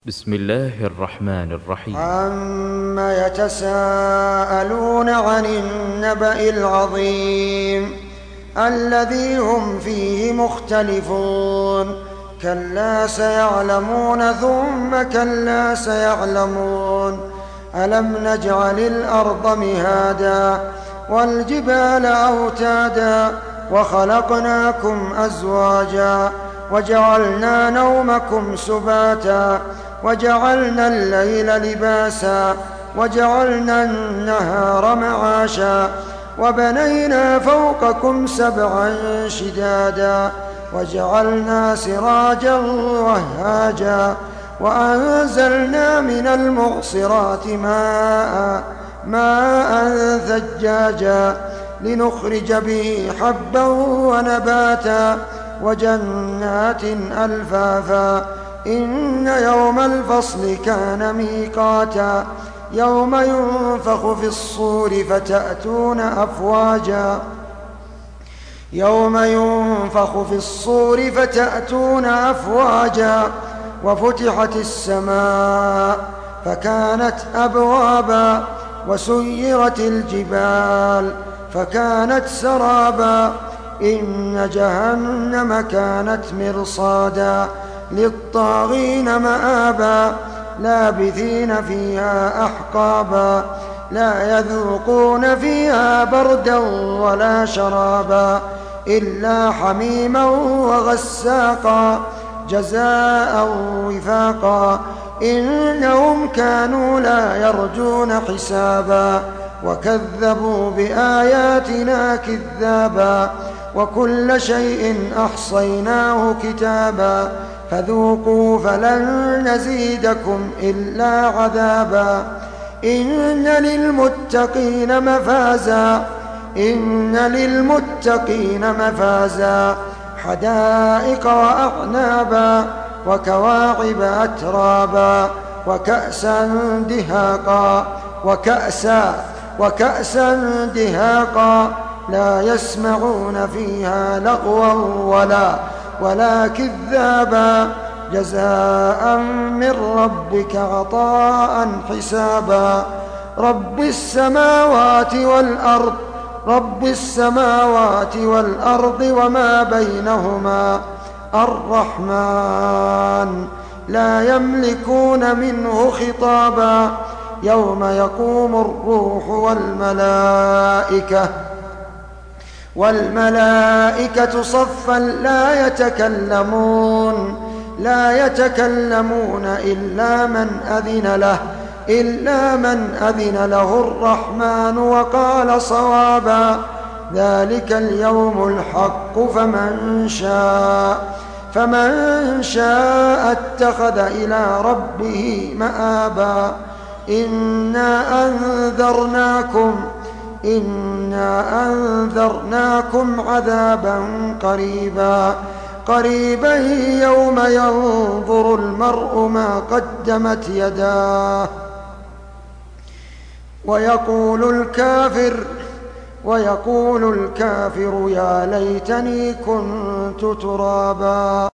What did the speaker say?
بسم الله الرحمن الرحيم. عما يتساءلون عن النبأ العظيم الذي هم فيه مختلفون كلا سيعلمون ثم كلا سيعلمون ألم نجعل الأرض مهادا والجبال أوتادا وخلقناكم أزواجا وجعلنا نومكم سباتا وجعلنا الليل لباسا وجعلنا النهار معاشا وبنينا فوقكم سبعا شدادا وجعلنا سراجا وهاجا وأنزلنا من المعصرات ماء ثجاجا لنخرج به حبا ونباتا وجنات ألفافا إن يوم الفصل كان ميقاتا يوم ينفخ في الصور فتأتون أفواجا وفتحت السماء فكانت أبوابا وسيرت الجبال فكانت سرابا إن جهنم كانت مرصادا للطاغين مآبا لابثين فيها أحقابا لا يذوقون فيها بردا ولا شرابا إلا حميما وغساقا جزاء وفاقا إنهم كانوا لا يرجون حسابا وكذبوا بآياتنا كذابا وكل شيء أحصيناه كتابا فذوقوا فلن نزيدكم إلا عذابا إن للمتقين مفازا حدائق وأعنابا وكواعب أترابا وكأسا دهاقا لا يسمعون فيها لغوا ولا كذابا جزاء من ربك عطاء حسابا رب السماوات والأرض وما بينهما الرحمن لا يملكون منه خطابا يوم يقوم الروح والملائكة صفا لا يتكلمون إلا من أذن له الرحمن وقال صوابا ذلك اليوم الحق فمن شاء اتخذ إلى ربه مآبا إنا أنذرناكم عذابا قريبا يوم ينظر المرء ما قدمت يداه ويقول الكافر يا ليتني كنت ترابا.